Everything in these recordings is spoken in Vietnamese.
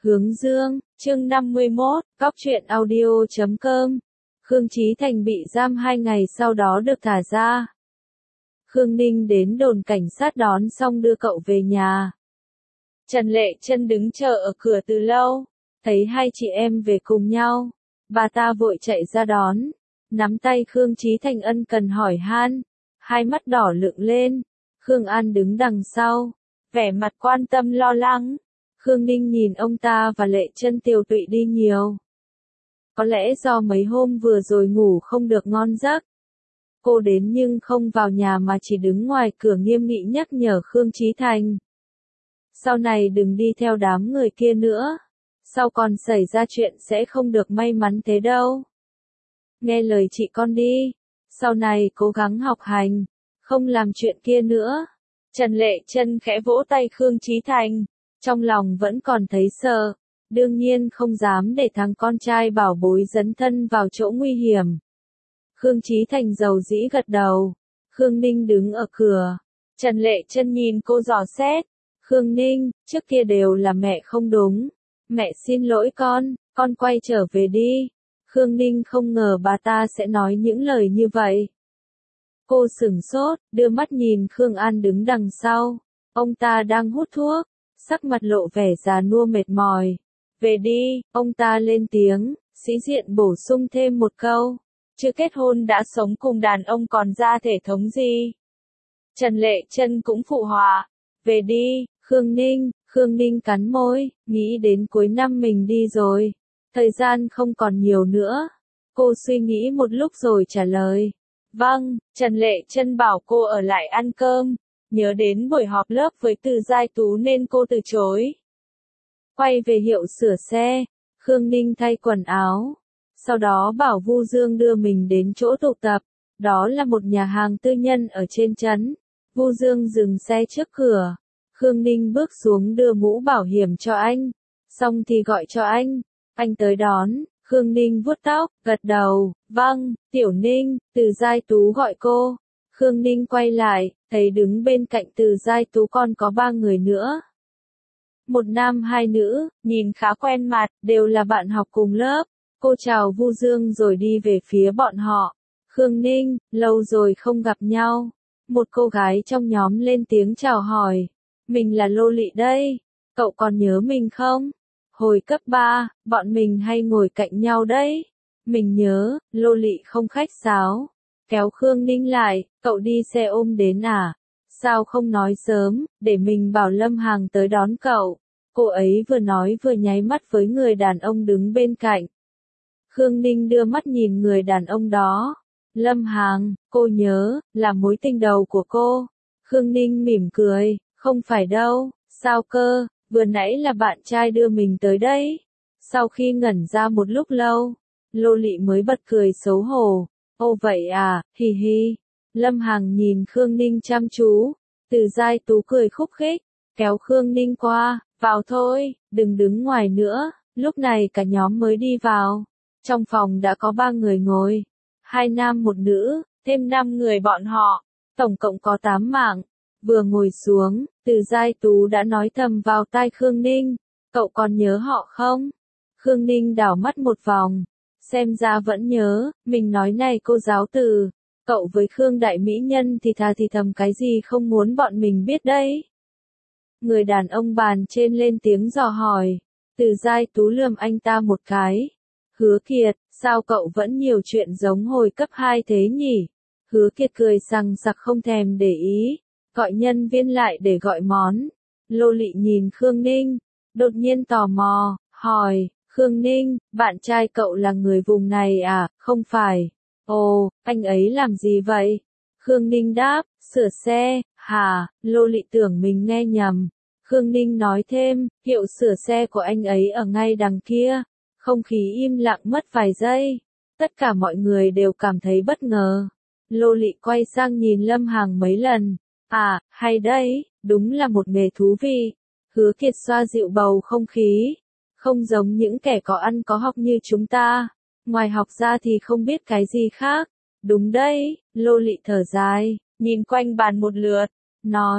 Hướng dương, chương 51, cóc truyện audio.com. Khương Chí Thành bị giam 2 ngày sau đó được thả ra. Khương Ninh đến đồn cảnh sát đón xong đưa cậu về nhà. Trần Lệ Chân đứng chờ ở cửa từ lâu, thấy hai chị em về cùng nhau, bà ta vội chạy ra đón, nắm tay Khương Chí Thành ân cần hỏi han, hai mắt đỏ lựng lên. Khương An đứng đằng sau, vẻ mặt quan tâm lo lắng. Khương Ninh nhìn ông ta và Lệ Chân tiều tụy đi nhiều. Có lẽ do mấy hôm vừa rồi ngủ không được ngon giấc. Cô đến nhưng không vào nhà mà chỉ đứng ngoài cửa nghiêm nghị nhắc nhở Khương Chí Thành. Sau này đừng đi theo đám người kia nữa. Sau còn xảy ra chuyện sẽ không được may mắn thế đâu. Nghe lời chị con đi. Sau này cố gắng học hành. Không làm chuyện kia nữa. Trần Lệ Chân khẽ vỗ tay Khương Chí Thành. Trong lòng vẫn còn thấy sợ. Đương nhiên không dám để thằng con trai bảo bối dấn thân vào chỗ nguy hiểm. Khương Chí Thành dầu dĩ gật đầu. Khương Ninh đứng ở cửa. Trần Lệ Chân nhìn cô dò xét. Khương Ninh, trước kia đều là mẹ không đúng. Mẹ xin lỗi con quay trở về đi. Khương Ninh không ngờ bà ta sẽ nói những lời như vậy. Cô sửng sốt, đưa mắt nhìn Khương An đứng đằng sau. Ông ta đang hút thuốc, sắc mặt lộ vẻ già nua mệt mỏi. Về đi, ông ta lên tiếng, sĩ diện bổ sung thêm một câu. Chưa kết hôn đã sống cùng đàn ông còn ra thể thống gì. Trần Lệ Chân cũng phụ họa. Về đi, Khương Ninh cắn môi, nghĩ đến cuối năm mình đi rồi. Thời gian không còn nhiều nữa. Cô suy nghĩ một lúc rồi trả lời. Vâng, Trần Lệ Chân bảo cô ở lại ăn cơm. Nhớ đến buổi họp lớp với Từ Giai Tú nên cô từ chối. Quay về hiệu sửa xe, Khương Ninh thay quần áo. Sau đó bảo Vu Dương đưa mình đến chỗ tụ tập. Đó là một nhà hàng tư nhân ở trên trấn. Vu Dương dừng xe trước cửa. Khương Ninh bước xuống đưa mũ bảo hiểm cho anh. Xong thì gọi cho anh. Anh tới đón. Khương Ninh vuốt tóc, gật đầu. Vâng, Tiểu Ninh, Từ Giai Tú gọi cô. Khương Ninh quay lại, thấy đứng bên cạnh Từ Giai Tú còn có 3 người nữa. Một nam 2 nữ, nhìn khá quen mặt, đều là bạn học cùng lớp. Cô chào Vu Dương rồi đi về phía bọn họ. Khương Ninh, lâu rồi không gặp nhau. Một cô gái trong nhóm lên tiếng chào hỏi. Mình là Lô Lị đây. Cậu còn nhớ mình không? Hồi cấp 3, bọn mình hay ngồi cạnh nhau đấy. Mình nhớ, Lô Lị không khách sáo. Kéo Khương Ninh lại, cậu đi xe ôm đến à? Sao không nói sớm, để mình bảo Lâm Hằng tới đón cậu. Cô ấy vừa nói vừa nháy mắt với người đàn ông đứng bên cạnh. Khương Ninh đưa mắt nhìn người đàn ông đó. Lâm Hằng, cô nhớ, là mối tình đầu của cô. Khương Ninh mỉm cười, không phải đâu, sao cơ, vừa nãy là bạn trai đưa mình tới đấy. Sau khi ngẩn ra một lúc lâu, Lô Lị mới bật cười xấu hổ. Ô vậy à, hì hì. Lâm Hằng nhìn Khương Ninh chăm chú. Từ Giai Tú cười khúc khích, kéo Khương Ninh qua, vào thôi, đừng đứng ngoài nữa. Lúc này cả nhóm mới đi vào. Trong phòng đã có 3 người ngồi. 2 nam 1 nữ, thêm 5 người bọn họ. Tổng cộng có 8 mạng. Vừa ngồi xuống, Từ Giai Tú đã nói thầm vào tai Khương Ninh. Cậu còn nhớ họ không? Khương Ninh đảo mắt một vòng. Xem ra vẫn nhớ, mình nói này cô giáo Từ. Cậu với Khương Đại Mỹ Nhân thì thà thì thầm cái gì không muốn bọn mình biết đấy. Người đàn ông bàn trên lên tiếng dò hỏi. Từ Giai Tú lườm anh ta một cái. Hứa Kiệt, sao cậu vẫn nhiều chuyện giống hồi cấp 2 thế nhỉ? Hứa Kiệt cười sằng sặc không thèm để ý. Gọi nhân viên lại để gọi món. Lô Lị nhìn Khương Ninh. Đột nhiên tò mò, hỏi. Khương Ninh, bạn trai cậu là người vùng này à? Không phải. Ồ, anh ấy làm gì vậy? Khương Ninh đáp, sửa xe. Hả? Lô Lị tưởng mình nghe nhầm. Khương Ninh nói thêm, hiệu sửa xe của anh ấy ở ngay đằng kia. Không khí im lặng mất vài giây. Tất cả mọi người đều cảm thấy bất ngờ. Lô Lị quay sang nhìn Lâm Hằng mấy lần. À, hay đấy, đúng là một nghề thú vị. Hứa Kiệt xoa dịu bầu không khí. Không giống những kẻ có ăn có học như chúng ta. Ngoài học ra thì không biết cái gì khác. Đúng đấy, Lô Lị thở dài, nhìn quanh bàn một lượt. Nói,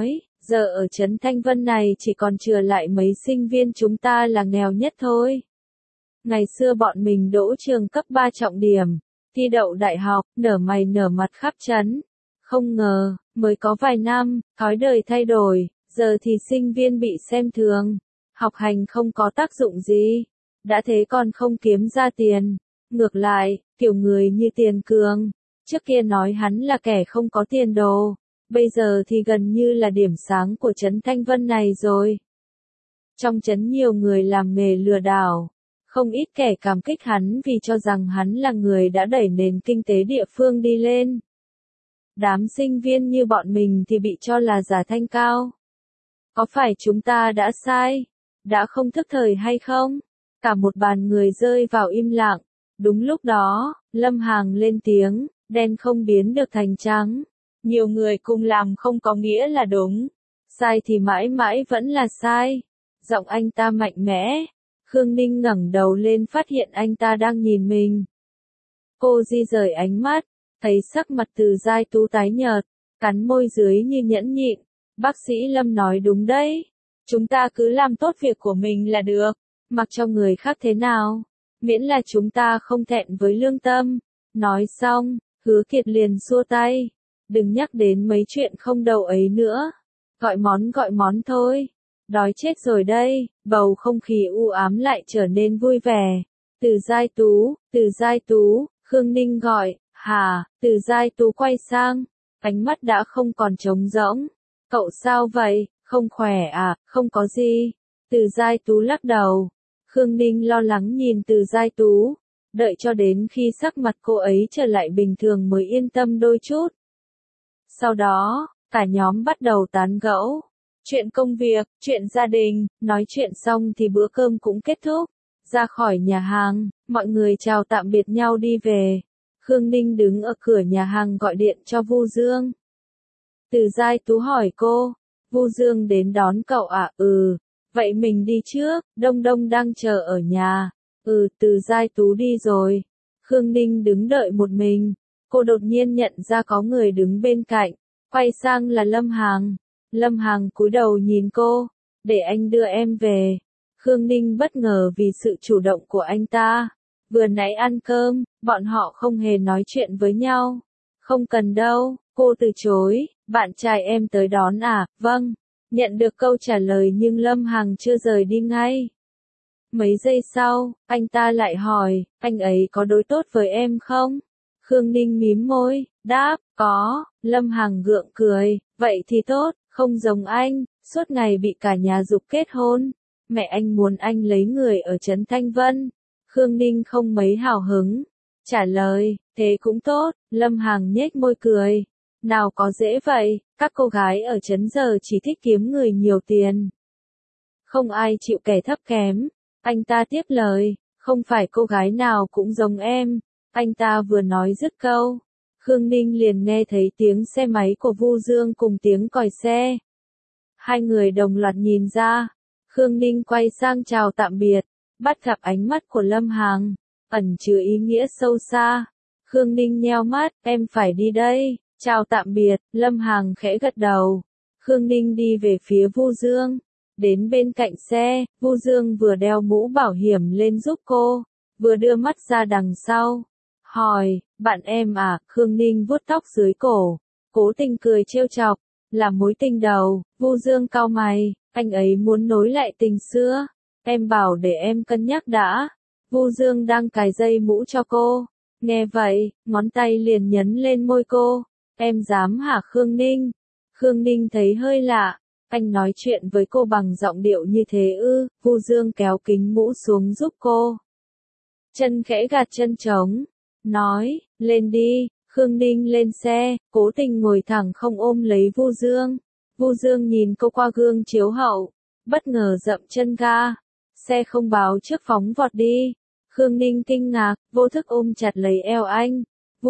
Giờ ở trấn Thanh Vân này chỉ còn chừa lại mấy sinh viên chúng ta là nghèo nhất thôi. Ngày xưa bọn mình đỗ trường cấp 3 trọng điểm, thi đậu đại học, nở mày nở mặt khắp trấn. Không ngờ, mới có vài năm, thói đời thay đổi, giờ thì sinh viên bị xem thường. Học hành không có tác dụng gì, đã thế còn không kiếm ra tiền. Ngược lại, kiểu người như Tiền Cường, trước kia nói hắn là kẻ không có tiền đồ, bây giờ thì gần như là điểm sáng của trấn Thanh Vân này rồi. Trong trấn nhiều người làm nghề lừa đảo, không ít kẻ cảm kích hắn vì cho rằng hắn là người đã đẩy nền kinh tế địa phương đi lên. Đám sinh viên như bọn mình thì bị cho là giả thanh cao. Có phải chúng ta đã sai, đã không thức thời hay không? Cả một bàn người rơi vào im lặng. Đúng lúc đó, Lâm Hằng lên tiếng, đen không biến được thành trắng. Nhiều người cùng làm không có nghĩa là đúng. Sai thì mãi mãi vẫn là sai. Giọng anh ta mạnh mẽ. Khương Ninh ngẩng đầu lên phát hiện anh ta đang nhìn mình. Cô di rời ánh mắt, thấy sắc mặt Từ Giai Tú tái nhợt, cắn môi dưới như nhẫn nhịn. Bác sĩ Lâm nói đúng đấy. Chúng ta cứ làm tốt việc của mình là được, mặc cho người khác thế nào. Miễn là chúng ta không thẹn với lương tâm. Nói xong, Hứa Kiệt liền xua tay. Đừng nhắc đến mấy chuyện không đầu ấy nữa. Gọi món thôi. Đói chết rồi đây. Bầu không khí u ám lại trở nên vui vẻ. Từ Giai Tú, Khương Ninh gọi. Hà, Từ Giai Tú quay sang. Ánh mắt đã không còn trống rỗng. Cậu sao vậy, không khỏe à? Không có gì. Từ Giai Tú lắc đầu. Khương Ninh lo lắng nhìn Từ Giai Tú, đợi cho đến khi sắc mặt cô ấy trở lại bình thường mới yên tâm đôi chút. Sau đó, cả nhóm bắt đầu tán gẫu. Chuyện công việc, chuyện gia đình, nói chuyện xong thì bữa cơm cũng kết thúc. Ra khỏi nhà hàng, mọi người chào tạm biệt nhau đi về. Khương Ninh đứng ở cửa nhà hàng gọi điện cho Vu Dương. Từ Giai Tú hỏi cô, Vu Dương đến đón cậu à? Ừ. Vậy mình đi trước, Đông Đông đang chờ ở nhà. Ừ, Từ Giai Tú đi rồi. Khương Ninh đứng đợi một mình. Cô đột nhiên nhận ra có người đứng bên cạnh. Quay sang là Lâm Hằng. Lâm Hằng cúi đầu nhìn cô. Để anh đưa em về. Khương Ninh bất ngờ vì sự chủ động của anh ta. Vừa nãy ăn cơm, bọn họ không hề nói chuyện với nhau. Không cần đâu, cô từ chối. Bạn trai em tới đón à? Vâng. Nhận được câu trả lời nhưng Lâm Hằng chưa rời đi ngay. Mấy giây sau, anh ta lại hỏi, anh ấy có đối tốt với em không? Khương Ninh mím môi, đáp, có. Lâm Hằng gượng cười, vậy thì tốt, không giống anh, suốt ngày bị cả nhà giục kết hôn. Mẹ anh muốn anh lấy người ở trấn Thanh Vân. Khương Ninh không mấy hào hứng. Trả lời, thế cũng tốt. Lâm Hằng nhếch môi cười. Nào có dễ vậy, các cô gái ở trấn giờ chỉ thích kiếm người nhiều tiền. Không ai chịu kẻ thấp kém. Anh ta tiếp lời, không phải cô gái nào cũng giống em. Anh ta vừa nói dứt câu. Khương Ninh liền nghe thấy tiếng xe máy của Vu Dương cùng tiếng còi xe. Hai người đồng loạt nhìn ra. Khương Ninh quay sang chào tạm biệt. Bắt gặp ánh mắt của Lâm Hằng, ẩn chứa ý nghĩa sâu xa. Khương Ninh nheo mắt, em phải đi đây. Chào tạm biệt, Lâm Hằng khẽ gật đầu. Khương Ninh đi về phía Vu Dương. Đến bên cạnh xe, Vu Dương vừa đeo mũ bảo hiểm lên giúp cô, vừa đưa mắt ra đằng sau. Hỏi, bạn em à? Khương Ninh vuốt tóc dưới cổ, cố tình cười trêu chọc. Là mối tình đầu. Vu Dương cau mày, anh ấy muốn nối lại tình xưa. Em bảo để em cân nhắc đã. Vu Dương đang cài dây mũ cho cô. Nghe vậy, ngón tay liền nhấn lên môi cô. Em dám hả Khương Ninh? Khương Ninh thấy hơi lạ. Anh nói chuyện với cô bằng giọng điệu như thế ư? Vu Dương kéo kính mũ xuống giúp cô. Chân khẽ gạt chân trống. Nói, lên đi. Khương Ninh lên xe, cố tình ngồi thẳng không ôm lấy Vu Dương. Vu Dương nhìn cô qua gương chiếu hậu. Bất ngờ dậm chân ga. Xe không báo trước phóng vọt đi. Khương Ninh kinh ngạc, vô thức ôm chặt lấy eo anh.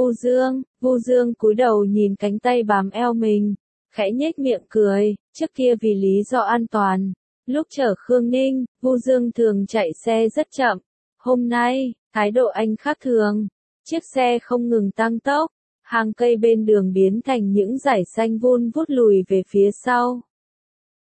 Vu Dương cúi đầu nhìn cánh tay bám eo mình, khẽ nhếch miệng cười. Trước kia vì lý do an toàn, lúc chở Khương Ninh, Vu Dương thường chạy xe rất chậm. Hôm nay, thái độ anh khác thường. Chiếc xe không ngừng tăng tốc, hàng cây bên đường biến thành những dải xanh vun vút lùi về phía sau.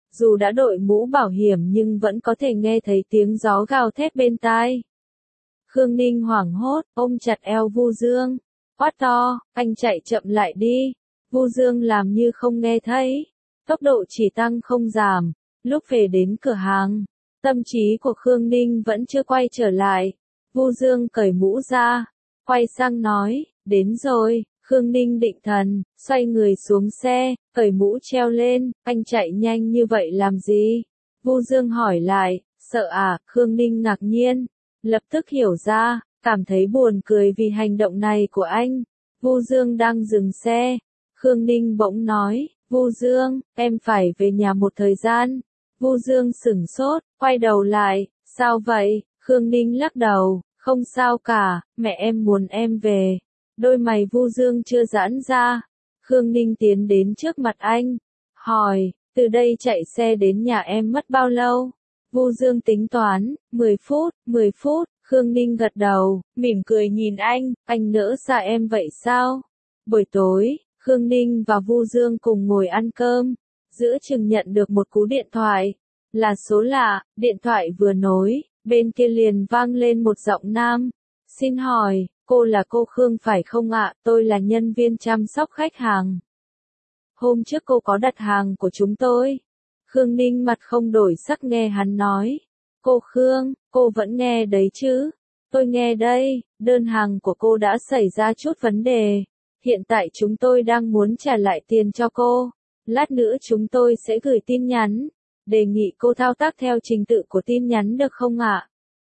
dù đã đội mũ bảo hiểm nhưng vẫn có thể nghe thấy tiếng gió gào thét bên tai. Khương Ninh hoảng hốt, ôm chặt eo Vu Dương, quát to, anh chạy chậm lại đi. Vu Dương làm như không nghe thấy, tốc độ chỉ tăng không giảm. Lúc về đến cửa hàng, tâm trí của Khương Ninh vẫn chưa quay trở lại. Vu Dương cởi mũ ra, quay sang nói, đến rồi. Khương Ninh định thần, xoay người xuống xe, cởi mũ treo lên, anh chạy nhanh như vậy làm gì? Vu Dương hỏi lại, sợ à? Khương Ninh ngạc nhiên, lập tức hiểu ra, cảm thấy buồn cười vì hành động này của anh. Vu Dương đang dừng xe, Khương Ninh bỗng nói, Vu Dương, em phải về nhà một thời gian. Vu Dương sửng sốt, quay đầu lại, sao vậy? Khương Ninh lắc đầu, không sao cả, mẹ em muốn em về. Đôi mày Vu Dương chưa giãn ra. Khương Ninh tiến đến trước mặt anh, hỏi, từ đây chạy xe đến nhà em mất bao lâu? Vu Dương tính toán, 10 phút, 10 phút. Khương Ninh gật đầu, mỉm cười nhìn anh nỡ xa em vậy sao? Buổi tối, Khương Ninh và Vu Dương cùng ngồi ăn cơm, giữa chừng nhận được một cú điện thoại, là số lạ. Điện thoại vừa nối, bên kia liền vang lên một giọng nam, xin hỏi, cô là cô Khương phải không ạ? Tôi là nhân viên chăm sóc khách hàng. Hôm trước cô có đặt hàng của chúng tôi. Khương Ninh mặt không đổi sắc nghe hắn nói. Cô Khương, cô vẫn nghe đấy chứ? Tôi nghe đây, đơn hàng của cô đã xảy ra chút vấn đề. Hiện tại chúng tôi đang muốn trả lại tiền cho cô. Lát nữa chúng tôi sẽ gửi tin nhắn. Đề nghị cô thao tác theo trình tự của tin nhắn được không ạ?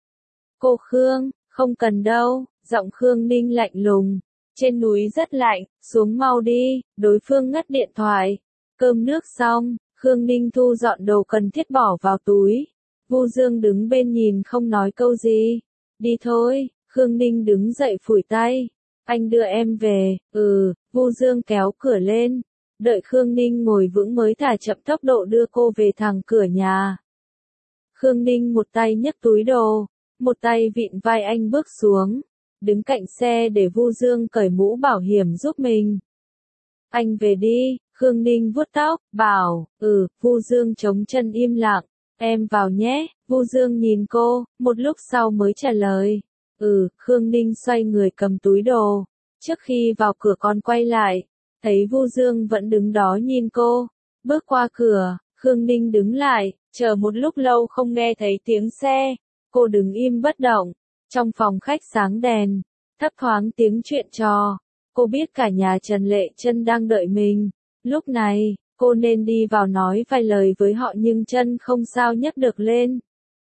Cô Khương, không cần đâu. Giọng Khương Ninh lạnh lùng. Trên núi rất lạnh, xuống mau đi. Đối phương ngắt điện thoại. Cơm nước xong, Khương Ninh thu dọn đồ cần thiết bỏ vào túi. Vu Dương đứng bên nhìn không nói câu gì. Đi thôi. Khương Ninh đứng dậy phủi tay. Anh đưa em về. Vu Dương kéo cửa lên. Đợi Khương Ninh ngồi vững mới thả chậm tốc độ đưa cô về thẳng cửa nhà. Khương Ninh một tay nhấc túi đồ, một tay vịn vai anh bước xuống, đứng cạnh xe để Vu Dương cởi mũ bảo hiểm giúp mình. Anh về đi. Khương Ninh vuốt tóc, bảo, Vu Dương chống chân im lặng, em vào nhé. Vu Dương nhìn cô, một lúc sau mới trả lời. Khương Ninh xoay người cầm túi đồ, trước khi vào cửa còn quay lại, thấy Vu Dương vẫn đứng đó nhìn cô. Bước qua cửa, Khương Ninh đứng lại, chờ một lúc lâu không nghe thấy tiếng xe, cô đứng im bất động. Trong phòng khách sáng đèn, thấp thoáng tiếng chuyện trò. Cô biết cả nhà Trần Lệ Chân đang đợi mình. Lúc này, cô nên đi vào nói vài lời với họ nhưng chân không sao nhấc được lên.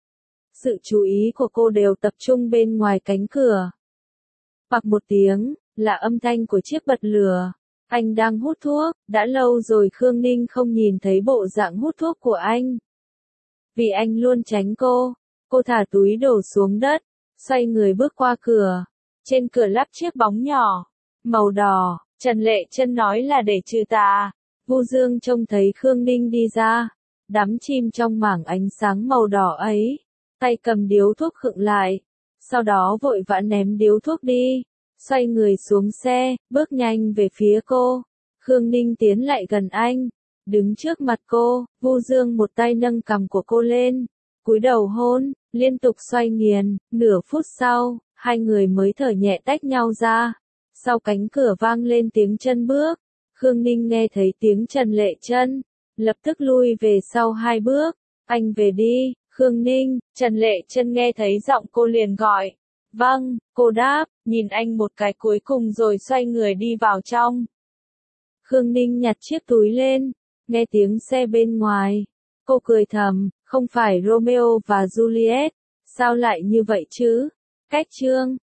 Sự chú ý của cô đều tập trung bên ngoài cánh cửa. Bặc một tiếng, là âm thanh của chiếc bật lửa. Anh đang hút thuốc, đã lâu rồi Khương Ninh không nhìn thấy bộ dạng hút thuốc của anh. Vì anh luôn tránh cô thả túi đổ xuống đất, xoay người bước qua cửa. Trên cửa lắp chiếc bóng nhỏ, màu đỏ, Trần Lệ Chân nói là để trừ tà. Vu Dương trông thấy Khương Ninh đi ra, đắm chìm trong mảng ánh sáng màu đỏ ấy, tay cầm điếu thuốc khựng lại, sau đó vội vã ném điếu thuốc đi, xoay người xuống xe, bước nhanh về phía cô. Khương Ninh tiến lại gần anh, đứng trước mặt cô. Vu Dương một tay nâng cằm của cô lên, cúi đầu hôn, liên tục xoay nghiền. Nửa phút sau, hai người mới thở nhẹ tách nhau ra. Sau cánh cửa vang lên tiếng chân bước. Khương Ninh nghe thấy tiếng Trần Lệ Chân, lập tức lui về sau 2 bước. Anh về đi. Khương Ninh. Trần Lệ Chân nghe thấy giọng cô liền gọi. Vâng. Cô đáp, nhìn anh một cái cuối cùng rồi xoay người đi vào trong. Khương Ninh nhặt chiếc túi lên, nghe tiếng xe bên ngoài. Cô cười thầm, không phải Romeo và Juliet, sao lại như vậy chứ? Cách chương